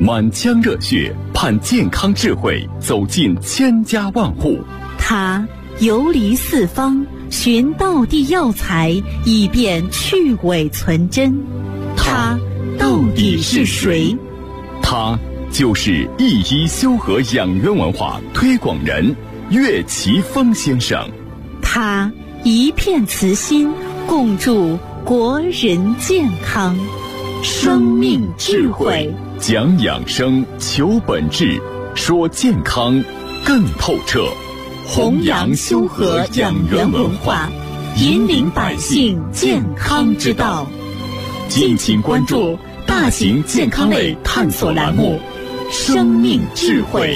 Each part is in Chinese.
满腔热血盼健康智慧走进千家万户。 他游离四方，寻道地药材，以便去伪存真。他到底是谁？ 他就是一医修和养元文化推广人岳奇峰先生。 他一片慈心，共筑国人健康。生命智慧， 讲养生，求本质，说健康更透彻。 弘扬修和养元文化，引领百姓健康之道。 敬请关注大型健康类探索栏目《生命智慧》。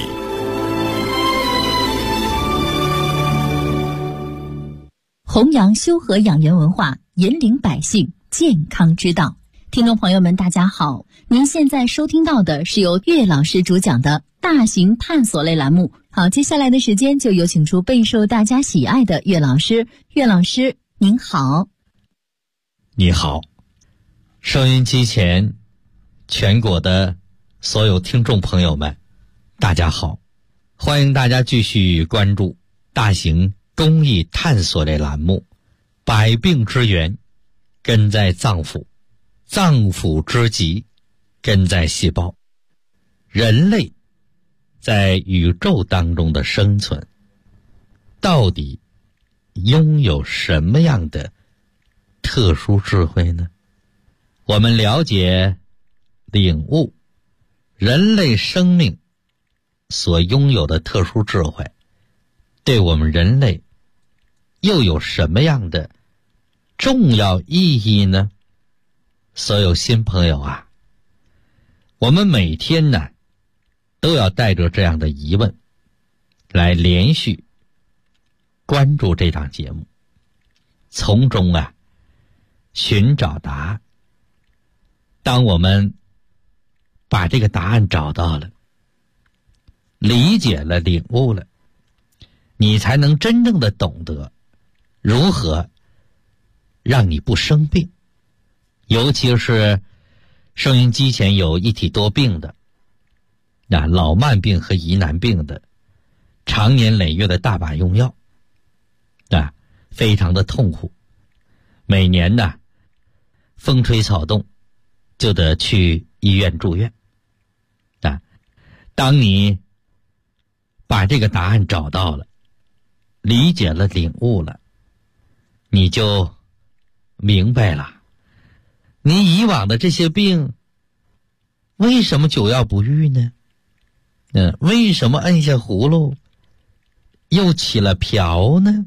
弘扬修和养元文化，引领百姓健康之道。听众朋友们，大家好，您现在收听到的是由岳老师主讲的大型探索类栏目。好，接下来的时间就有请出备受大家喜爱的岳老师。岳老师您好。 你好，收音机前全国的所有听众朋友们，大家好，欢迎大家继续关注大型公益探索类栏目百病之源根在脏腑，脏腑之疾根在细胞。人类在宇宙当中的生存到底拥有什么样的特殊智慧呢？我们了解领悟人类生命所拥有的特殊智慧，对我们人类又有什么样的重要意义呢？所有新朋友啊，我们每天呢都要带着这样的疑问来连续关注这档节目，从中啊寻找答案。当我们把这个答案找到了，理解了，领悟了，你才能真正的懂得如何让你不生病。尤其是收音机前有一体多病的，老慢病和疑难病的，常年累月的大把用药，非常的痛苦。每年呢风吹草动就得去医院住院。当你把这个答案找到了，理解了，领悟了，你就明白了你以往的这些病为什么久药不愈呢？为什么摁下葫芦又起了瓢呢？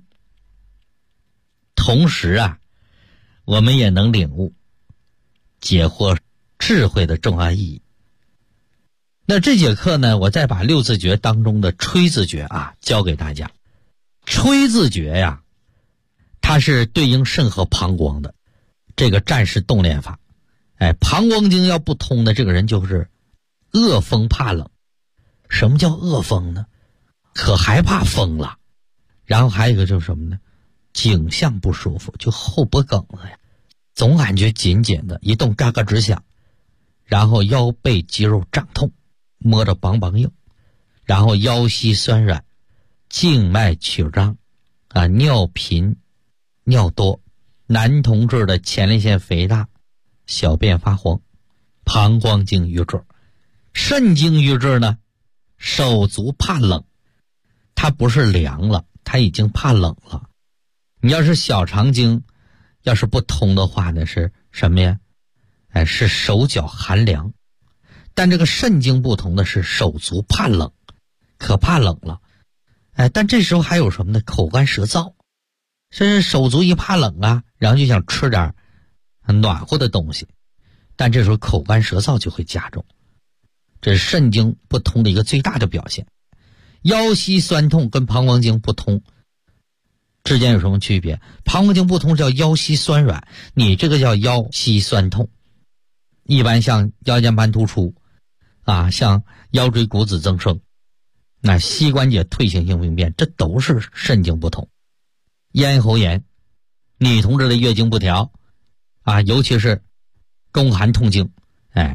同时啊，我们也能领悟解惑智慧的重要意义。那这节课呢，我再把六字诀当中的吹字诀教给大家。吹字诀呀，它是对应肾和膀胱的这个战士动练法。膀胱经要不通的这个人就是恶风怕冷。什么叫恶风呢？可害怕风了。然后还有一个就是什么呢？颈项不舒服，就后脖梗子呀，总感觉紧紧的，一动嘎嘎直响。然后腰背肌肉胀痛，摸着梆梆硬。然后腰膝酸软，静脉曲张尿频尿多，男同志的前列腺肥大，小便发黄，膀胱经瘀滞。肾经瘀滞呢，手足怕冷，它不是凉了，它已经怕冷了。你要是小肠经要是不通的话呢，是什么呀？是手脚寒凉。但这个肾经不同的是手足怕冷，可怕冷了。但这时候还有什么呢？口干舌燥。甚至手足一怕冷然后就想吃点暖和的东西，但这时候口干舌燥就会加重。这是肾经不通的一个最大的表现。腰膝酸痛跟膀胱经不通之间有什么区别？膀胱经不通叫腰膝酸软，你这个叫腰膝酸痛。一般像腰间盘突出像腰椎骨质增生，膝关节退行性病变，这都是肾经不通。咽喉炎，女同志的月经不调尤其是宫寒痛经，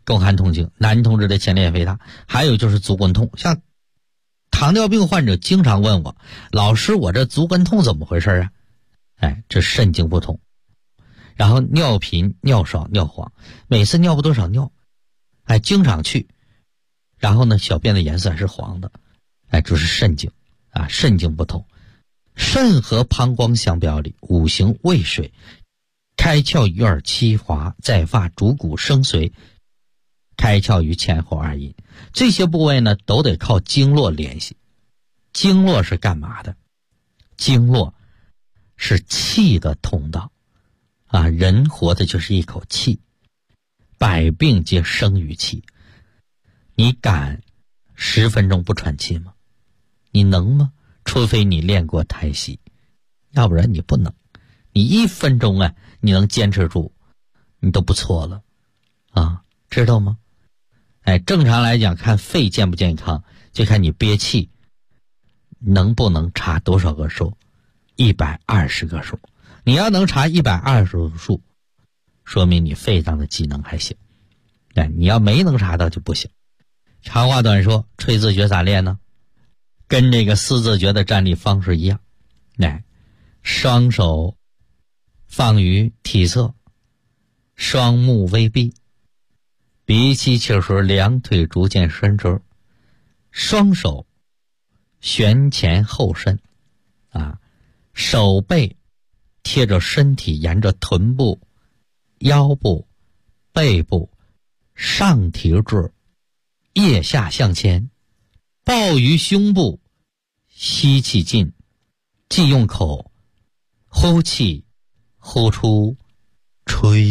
宫寒痛经，男同志的前列腺肥大，还有就是足跟痛。像糖尿病患者经常问我，老师，我这足跟痛怎么回事啊？这肾经不通，然后尿频、尿少、尿黄，每次尿不多少尿，经常去，然后呢，小便的颜色还是黄的，这是肾经啊，肾经不通。肾和膀胱相表里，五行未水，开窍于耳七华，在发主骨生髓，开窍于前后二阴，这些部位呢都得靠经络联系。经络是干嘛的？经络是气的通道啊，人活的就是一口气，百病皆生于气。你敢10分钟不喘气吗？你能吗？除非你练过太极，要不然你不能。你1分钟你能坚持住，你都不错了啊，知道吗？正常来讲，看肺健不健康，就看你憋气能不能查多少个数，120个数。你要能查120个数，说明你肺脏的机能还行。你要没能查到就不行。长话短说，吹字诀咋练呢？跟这个四字诀的站立方式一样，双手放于体侧，双目微闭，鼻吸气时两腿逐渐伸直，双手旋前后伸手背贴着身体，沿着臀部、腰部、背部上提至腋下向前，抱于胸部，吸气进，既用口呼气，呼出，吹。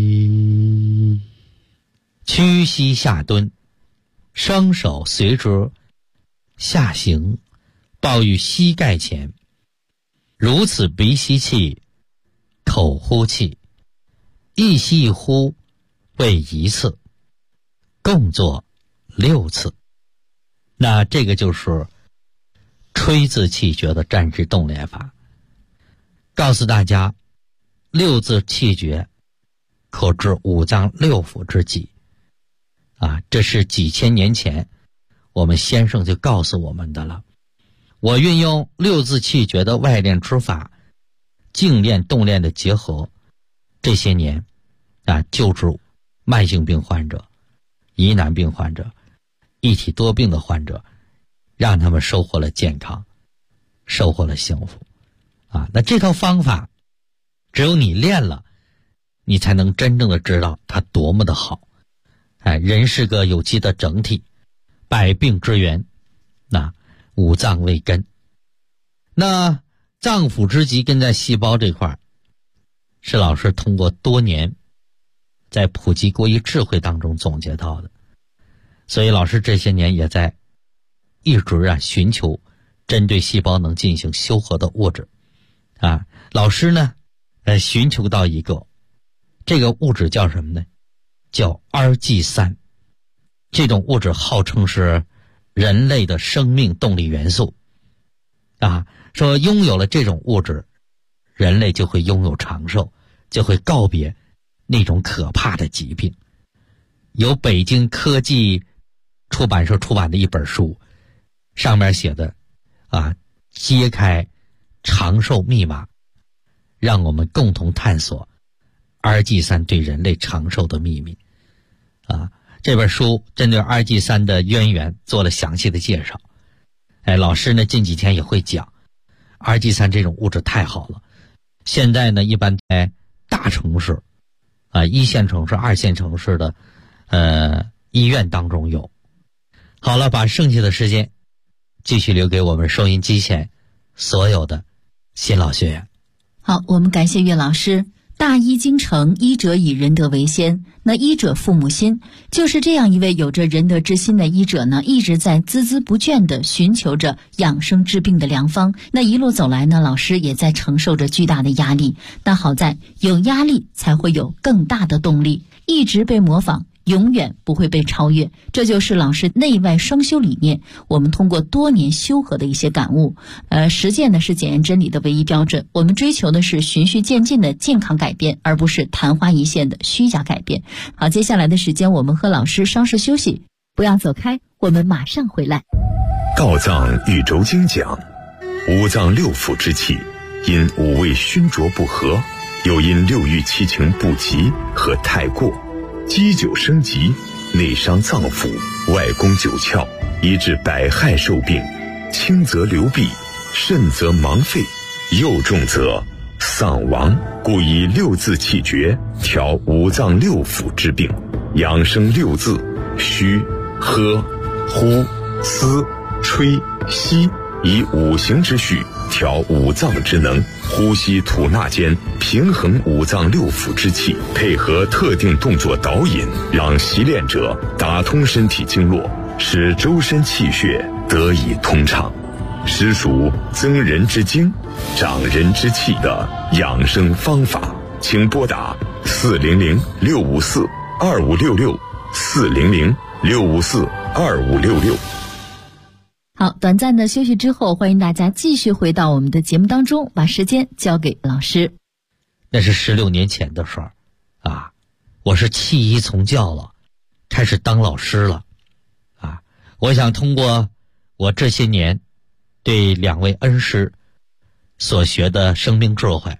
屈膝下蹲，双手随之下行，抱于膝盖前，如此鼻吸气，口呼气，一吸一呼为1次，共做6次。那这个就是吹字气诀的站姿动练法。告诉大家，6字气诀可治五脏六腑之疾这是几千年前我们先生就告诉我们的了。我运用6字气诀的外练之法，静练动练的结合，这些年救治慢性病患者、疑难病患者、一体多病的患者，让他们收获了健康，收获了幸福那这套方法只有你练了，你才能真正的知道它多么的好。人是个有机的整体，百病之源，五脏为根。那脏腑之疾跟在细胞这块，是老师通过多年在普及国医智慧当中总结到的。所以老师这些年也在一直寻求针对细胞能进行修合的物质老师呢寻求到一个，这个物质叫什么呢？叫Rg3。这种物质号称是人类的生命动力元素说拥有了这种物质，人类就会拥有长寿，就会告别那种可怕的疾病。由北京科技出版社出版的一本书，上面写的揭开长寿密码，让我们共同探索 Rg3 对人类长寿的秘密这本书针对 Rg3 的渊源做了详细的介绍。老师呢近几天也会讲 Rg3 这种物质太好了，现在呢一般在大城市1线城市、2线城市的医院当中有。好了，把剩下的时间继续留给我们收音机前所有的新老学员。 好，我们感谢岳老师。大医精诚，医者以仁德为先，那医者父母心，就是这样一位有着仁德之心的医者呢，一直在孜孜不倦地寻求着养生治病的良方。那一路走来呢，老师也在承受着巨大的压力，但好在有压力才会有更大的动力，一直被模仿， 永远不会被超越。这就是老师内外双修理念，我们通过多年修和的一些感悟。实践呢是检验真理的唯一标准。我们追求的是循序渐进的健康改变，而不是昙花一现的虚假改变。好，接下来的时间我们和老师稍事休息，不要走开，我们马上回来。 道藏宇轴经讲，五脏六腑之气因五味熏浊不和，又因六欲七情不及和太过，积久生疾，内伤脏腑，外攻九窍，以致百害受病，轻则流弊，甚则盲废，又重则丧亡。故以六字气诀调五脏六腑之病，养生六字：虚、喝、呼、思、吹、吸，以五行之序调五脏之能，呼吸吐纳间平衡五脏六腑之气，配合特定动作导引，让习练者打通身体经络，使周身气血得以通畅，实属增人之精，长人之气的养生方法。请拨打400-6564-2566，400-6564-2566。 好，短暂的休息之后，欢迎大家继续回到我们的节目当中，把时间交给老师。 那是16年前的事儿啊，我是弃医从教了，开始当老师了啊。我想通过我这些年对2位恩师所学的生命智慧，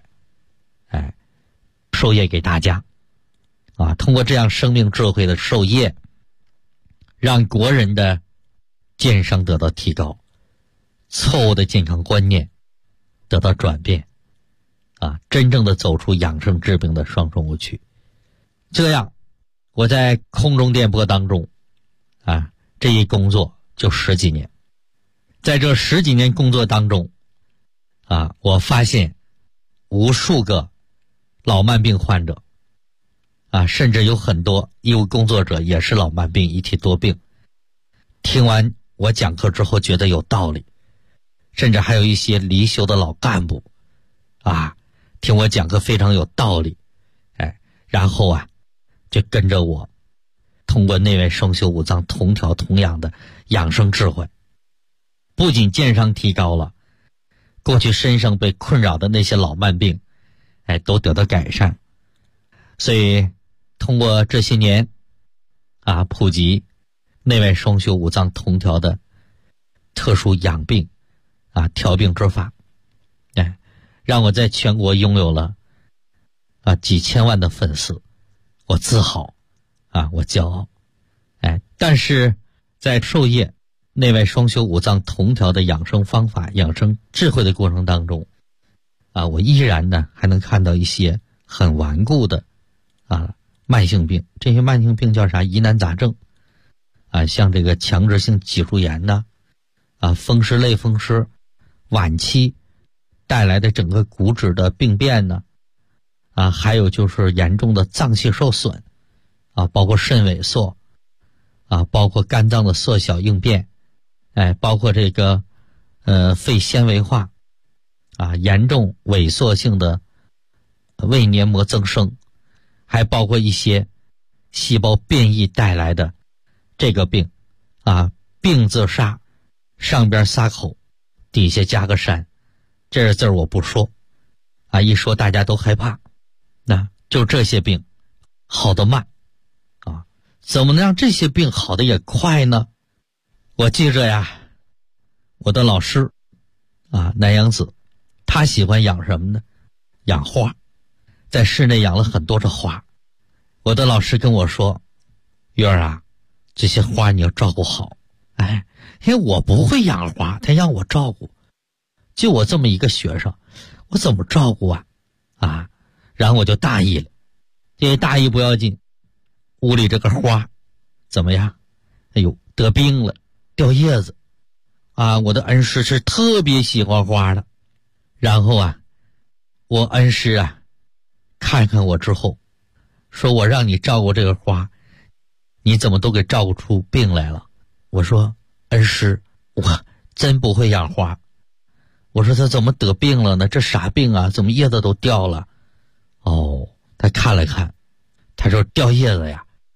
授业给大家啊。通过这样生命智慧的授业，让国人的健康得到提高，错误的健康观念得到转变啊，真正的走出养生治病的双重误区。这样我在空中电波当中啊，这一工作就10几年。在这10几年工作当中啊，我发现无数个老慢病患者啊，甚至有很多医务工作者也是老慢病、一体多病，听完我讲课之后觉得有道理，甚至还有一些离休的老干部啊，听我讲课非常有道理，然后啊就跟着我通过内外双修五脏同调同养的养生智慧，不仅健康提高了，过去身上被困扰的那些老慢病都得到改善。所以通过这些年啊，普及内外双修五脏同调的特殊养病啊调病之法，让我在全国拥有了几千万的粉丝，我自豪啊，我骄傲。但是在授业内外双修五脏同调的养生方法、养生智慧的过程当中啊，我依然呢还能看到一些很顽固的慢性病。这些慢性病叫啥？疑难杂症啊，像这个强直性脊柱炎呐，风湿类风湿晚期带来的整个骨质的病变呢，还有就是严重的脏器受损包括肾萎缩包括肝脏的缩小应变，包括这个肺纤维化严重萎缩性的胃黏膜增生，还包括一些细胞变异带来的这个病病字煞，上边撒口，底下加个山，这字我不说一说大家都害怕。那就这些病好得慢怎么能让这些病好的也快呢？我记着呀，我的老师南阳子，他喜欢养什么呢？养花，在室内养了很多的花。我的老师跟我说，月儿这些花你要照顾好。因为我不会养花，他让我照顾，就我这么一个学生，我怎么照顾然后我就大意了。这大意不要紧，屋里这个花怎么样？得病了，掉叶子我的恩师是特别喜欢花的。然后我恩师看看我之后说，我让你照顾这个花，你怎么都给照顾出病来了？我说恩师，我真不会养花。我说他怎么得病了呢？这啥病怎么叶子都掉了？他看了看，他说掉叶子呀，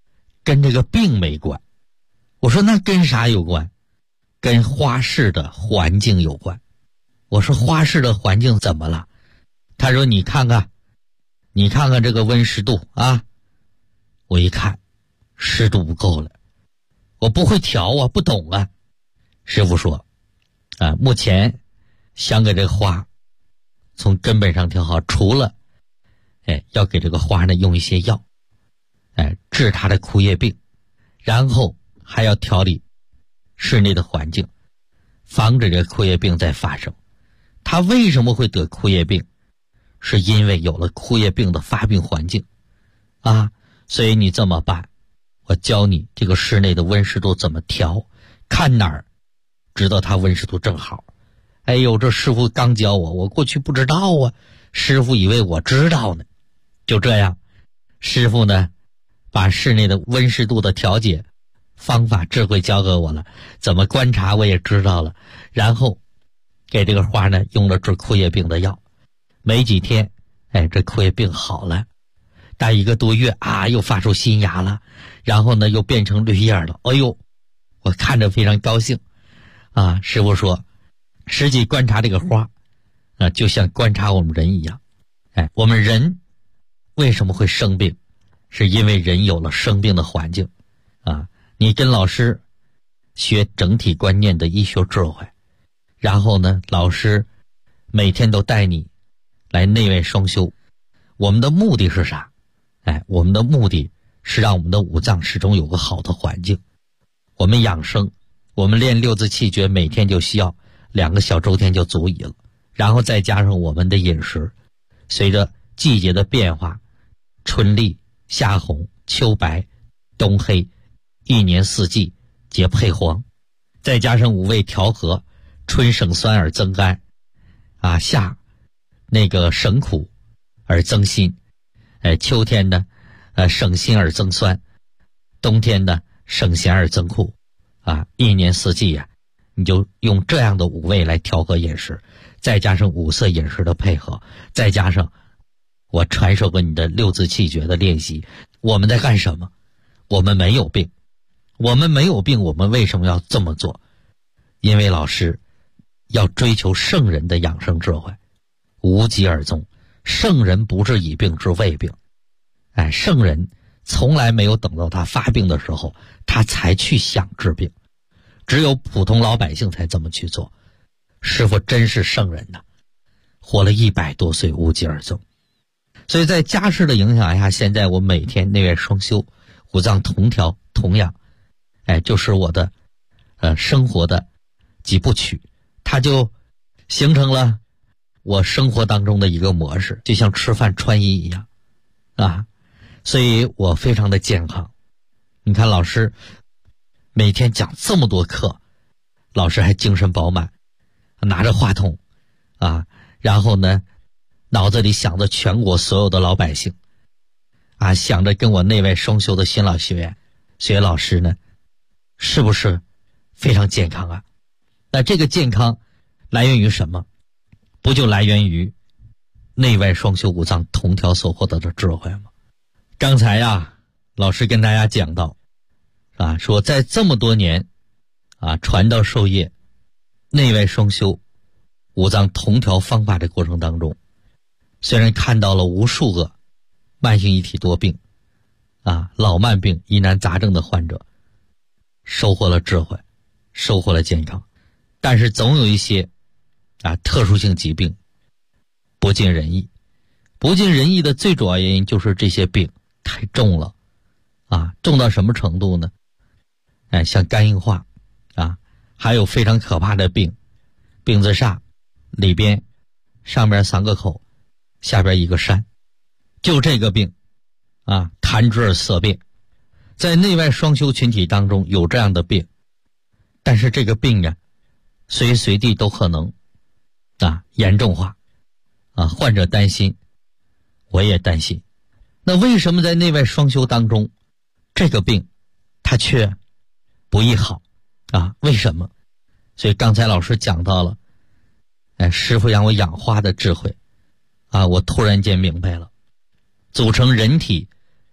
跟这个病没关。我说那跟啥有关？跟花市的环境有关。我说花市的环境怎么了？他说你看看这个温湿度啊。我一看湿度不够了，我不会调啊，不懂啊。师傅说目前想给这个花从根本上调好，除了要给这个花呢用一些药治它的枯叶病，然后还要调理室内的环境，防止这个枯叶病再发生。他为什么会得枯叶病？是因为有了枯叶病的发病环境所以你这么办，我教你这个室内的温湿度怎么调，看哪儿知道它温湿度正好。哎呦，这师傅刚教我过去不知道啊，师傅以为我知道呢。就这样，师傅呢把室内的温湿度的调节方法智慧教给我了，怎么观察我也知道了，然后给这个花呢用了治枯叶病的药。没几天这枯叶病好了，大1个多月又发出新芽了，然后呢又变成绿叶了。哎呦，我看着非常高兴师傅说实际观察这个花就像观察我们人一样。我们人为什么会生病？是因为人有了生病的环境你跟老师学整体观念的医学智慧，然后呢老师每天都带你来内外双修。我们的目的是啥？我们的目的是让我们的五脏始终有个好的环境。我们养生，我们练六字气诀每天就需要2个小周天就足矣了，然后再加上我们的饮食，随着季节的变化，春丽、夏红、秋白、冬黑，1年4季皆配黄，再加上5味调和，春省酸而增甘夏那个省苦而增辛，秋天呢省辛而增酸，冬天呢省咸而增苦1年4季你就用这样的5味来调和饮食，再加上5色饮食的配合，再加上我传授给你的六字气诀的练习，我们在干什么？我们没有病，我们为什么要这么做？因为老师要追求圣人的养生智慧，无疾而终。圣人不是以病治未病，圣人从来没有等到他发病的时候他才去想治病，只有普通老百姓才这么去做。师父真是圣人呐，活了100多岁无疾而终。所以在家事的影响下，现在我每天内外双修，五脏同调同养，就是我的生活的几部曲，它就形成了我生活当中的一个模式，就像吃饭穿衣一样所以我非常的健康。你看老师每天讲这么多课，老师还精神饱满，拿着话筒然后呢脑子里想着全国所有的老百姓想着跟我内外双修的新老学员，所以老师呢是不是非常健康那这个健康来源于什么？不就来源于内外双修五脏同调所获得的智慧吗？刚才老师跟大家讲到说在这么多年传道授业内外双修五脏同调方法的过程当中，虽然看到了无数个慢性一体多病老慢病疑难杂症的患者收获了智慧，收获了健康，但是总有一些特殊性疾病不尽人意。不尽人意的最主要原因就是这些病太重了重到什么程度呢？像肝硬化还有非常可怕的病字煞，里边上边3个口，下边1个山，就这个病痰滞而色变。在内外双修群体当中有这样的病，但是这个病随时随地都可能严重化患者担心，我也担心。那为什么在内外双修当中这个病它却不易好为什么？所以刚才老师讲到了师父让我养花的智慧我突然间明白了，组成人体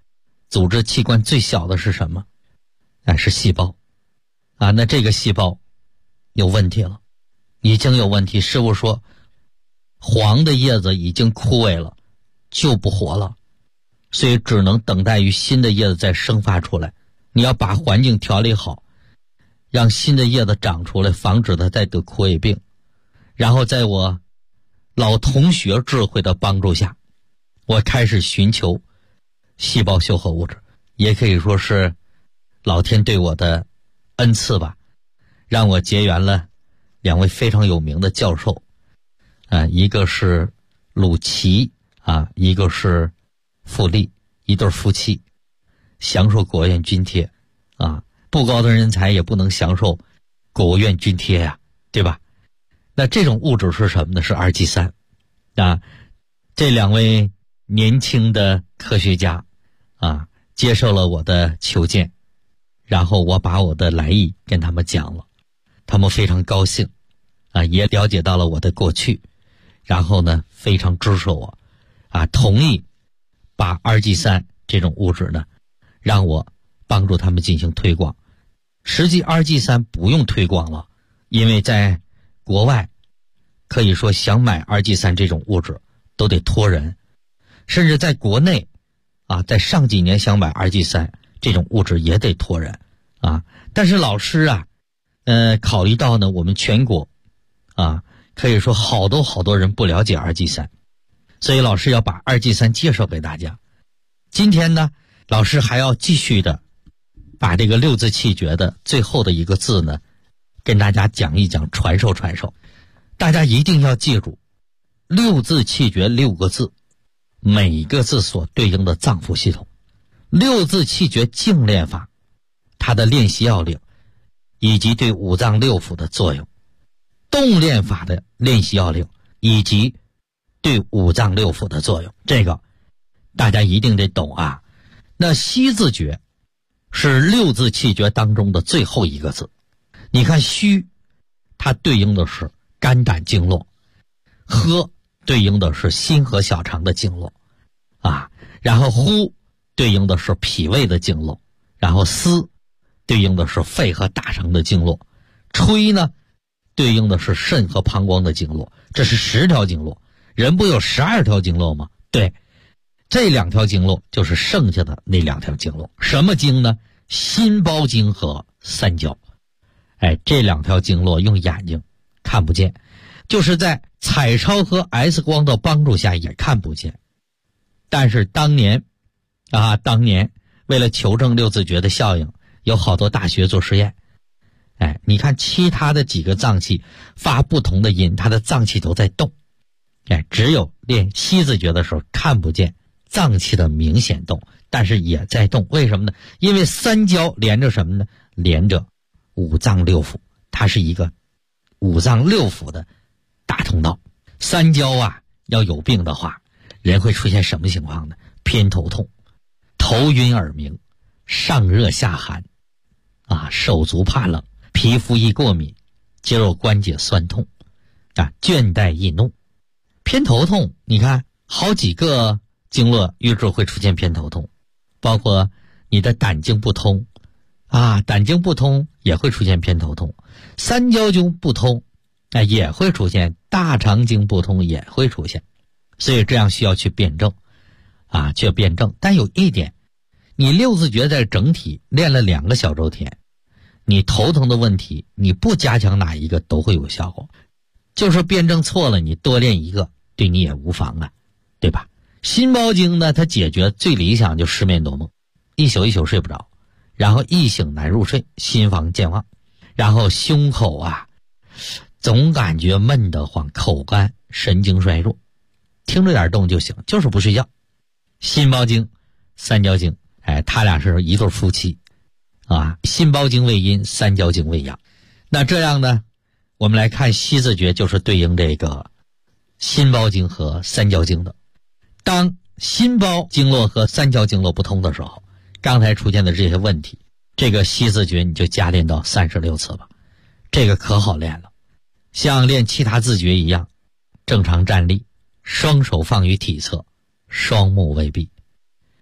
组织器官最小的是什么？是细胞啊。那这个细胞有问题了，已经有问题。师傅说黄的叶子已经枯萎了，就不活了，所以只能等待于新的叶子再生发出来。你要把环境调理好，让新的叶子长出来，防止它再得枯萎病。然后在我老同学智慧的帮助下，我开始寻求细胞修合物质，也可以说是老天对我的恩赐吧，让我结缘了2位非常有名的教授，一个是鲁奇一个是傅立，一对夫妻享受国务院津贴不高的人才也不能享受国务院津贴呀，对吧？那这种物质是什么呢？是二基酸这2位年轻的科学家接受了我的求见，然后我把我的来意跟他们讲了，他们非常高兴也了解到了我的过去，然后呢非常支持我同意把二基酸这种物质呢让我帮助他们进行推广。实际二基酸不用推广了，因为在国外可以说想买二基酸这种物质都得托人，甚至在国内在上几年想买二基酸这种物质也得托人但是老师考虑到呢我们全国可以说好多人不了解二基酸，所以老师要把二基酸介绍给大家。今天呢老师还要继续的把这个六字气诀的最后的一个字呢跟大家讲一讲，传授。大家一定要记住六字气诀6个字，每一个字所对应的脏腑系统。六字气诀静练法它的练习要领以及对五脏六腑的作用，动练法的练习要领以及对五脏六腑的作用，这个大家一定得懂那虚字诀是六字气诀当中的最后一个字。你看虚它对应的是肝胆经络，喝对应的是心和小肠的经络然后呼对应的是脾胃的经络，然后思对应的是肺和大肠的经络，吹呢对应的是肾和膀胱的经络。这是10条经络，人不有12条经络吗？对，这2条经络就是剩下的那2条经络。什么经呢？心包经和三焦。这2条经络用眼睛看不见，就是在彩超和 X 光的帮助下也看不见。但是当年为了求证六字诀的效应，有好多大学做实验。你看其他的几个脏器发不同的音，它的脏器都在动。只有练虚字诀的时候看不见脏器的明显动，但是也在动。为什么呢？因为三焦连着什么呢？连着五脏六腑，它是一个五脏六腑的大通道。三焦要有病的话，人会出现什么情况呢？偏头痛、头晕耳鸣、上热下寒手足怕冷、皮肤易过敏、肌肉关节酸痛倦怠易怒。偏头痛你看好几个经络瘀滞会出现偏头痛，包括你的胆经不通胆经不通也会出现偏头痛，三焦经不通也会出现，大肠经不通也会出现。所以这样需要去辩证去辩证。但有一点，你六字诀在整体练了2个小周天，你头疼的问题你不加强哪一个都会有效果，就是辩证错了，你多练一个对你也无妨对吧？心包经呢，它解决最理想就失眠多梦，一宿一宿睡不着，然后一醒难入睡，心房健忘，然后胸口总感觉闷得慌，口干，神经衰弱，听着点动就行，就是不睡觉。心包经、三焦经他俩是一对夫妻心包经为阴，三焦经为阳。那这样呢，我们来看虚字诀就是对应这个心包经和三焦经的。当心包经络和三焦经络不通的时候，刚才出现的这些问题，这个虚字诀你就加练到36次吧，这个可好练了。像练其他字诀一样，正常站立，双手放于体侧，双目微闭，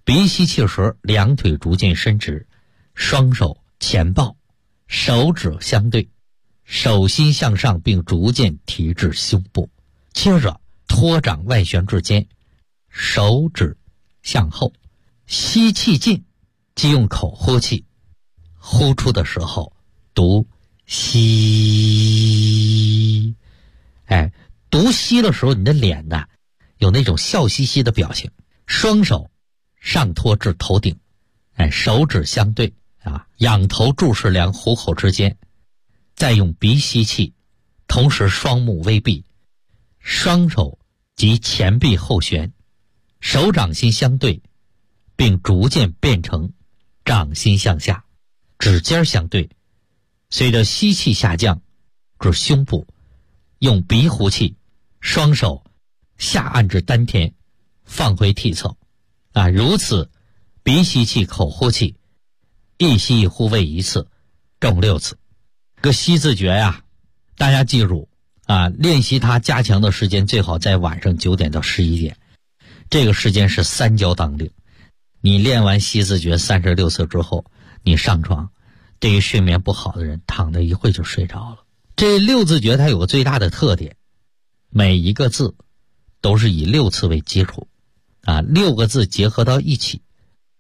鼻吸气时，两腿逐渐伸直，双手前抱，手指相对，手心向上并逐渐提至胸部。接着托掌外旋至肩，手指向后，吸气进，即用口呼气，呼出的时候读吸。读吸的时候，你的脸呢有那种笑嘻嘻的表情，双手上托至头顶，手指相对仰头注视两虎口之间，再用鼻吸气，同时双目微闭，双手及前臂后旋，手掌心相对，并逐渐变成掌心向下，指尖相对，随着吸气下降至胸部，用鼻呼气，双手下按至丹田，放回体侧如此鼻吸气口呼气，一吸一呼为一次，共6次。个吸字诀大家记住练习它加强的时间最好在晚上9点到11点，这个时间是3焦当令。你练完吸字诀36次之后，你上床，对于睡眠不好的人躺着一会就睡着了。这6字诀它有个最大的特点，每一个字都是以6次为基础6个字结合到一起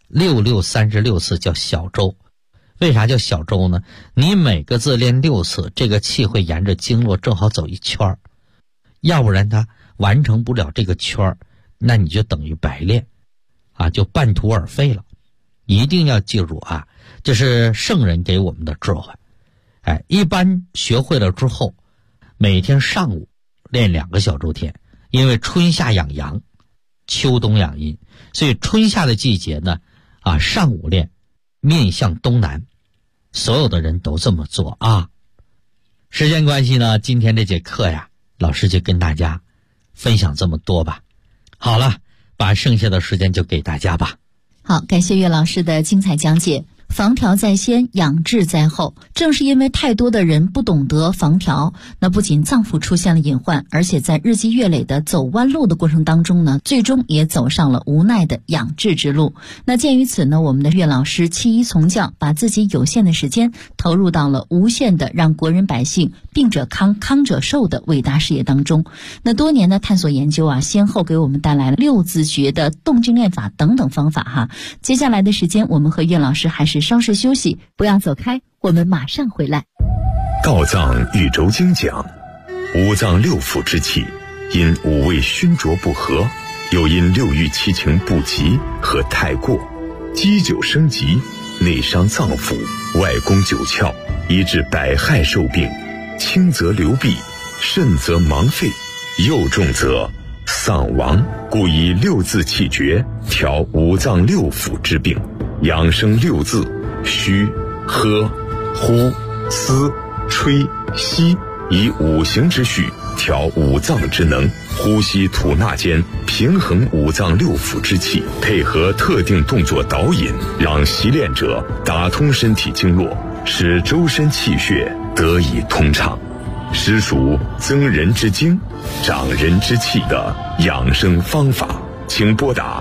，6636次叫小周。为啥叫小周呢？你每个字练6次，这个气会沿着经络正好走一圈，要不然它完成不了这个圈，那你就等于白练就半途而废了。一定要记住这是圣人给我们的智慧。一般学会了之后，每天上午练2个小周天，因为春夏养阳，秋冬养阴，所以春夏的季节呢上午练，面向东南，所有的人都这么做时间关系呢，今天这节课老师就跟大家分享这么多吧。好了，把剩下的时间就给大家吧。 好，感谢岳老师的精彩讲解。防调在先，养志在后。正是因为太多的人不懂得防调，那不仅脏腑出现了隐患，而且在日积月累的走弯路的过程当中呢，最终也走上了无奈的养志之路。那鉴于此呢，我们的岳老师弃医从教，把自己有限的时间投入到了无限的让国人百姓病者康康者寿的伟大事业当中。那多年的探索研究先后给我们带来了6字诀的动静练法等等方法接下来的时间，我们和岳老师还是稍事休息，不要走开，我们马上回来。 道藏宇宙经讲，五脏6腑之气，因五味熏灼不和，又因6欲7情不及和太过，积久生疾，内伤脏腑，外攻9窍，以致百害受病，轻则流弊，甚则盲废，又重则丧亡。故以6字气诀调五脏6腑之病，养生6字：虚、喝、呼、思、吹、吸，以5行之序调五脏之能，呼吸吐纳间平衡五脏6腑之气，配合特定动作导引，让习练者打通身体经络，使周身气血得以通畅，实属增人之精，长人之气的养生方法。请拨打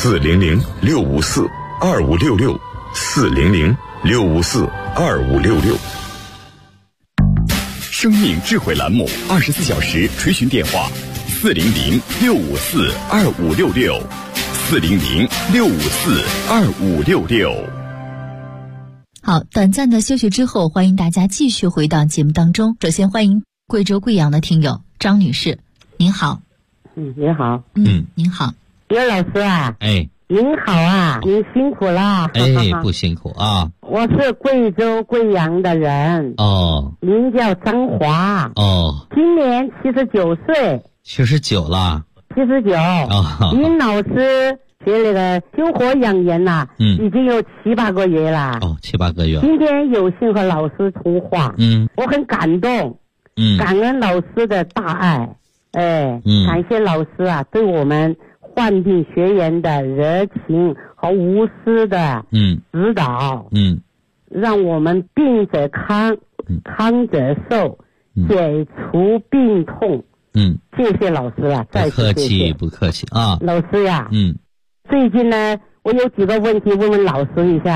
400-654-2566 400-654-2566。 生命智慧栏目24小时垂询电话400-654-2566 400-654-2566。 好，短暂的休息之后，欢迎大家继续回到节目当中。首先欢迎贵州贵阳的听友张女士，您好。 您好。 您好。 岳老师您好您辛苦了。 不辛苦我是贵州贵阳的人。名叫张华。今年79岁。 79了。 79。您老师学那个修活养颜已经有7、8个月了。 7、8个月。 今天有幸和老师通话。我很感动。感恩老师的大爱。感谢老师对我们患病学员的热情和无私的指导。让我们病者康，康者寿，解除病痛。谢谢老师再次谢谢。 不客气老师最近呢， 我有几个问题问问老师一下。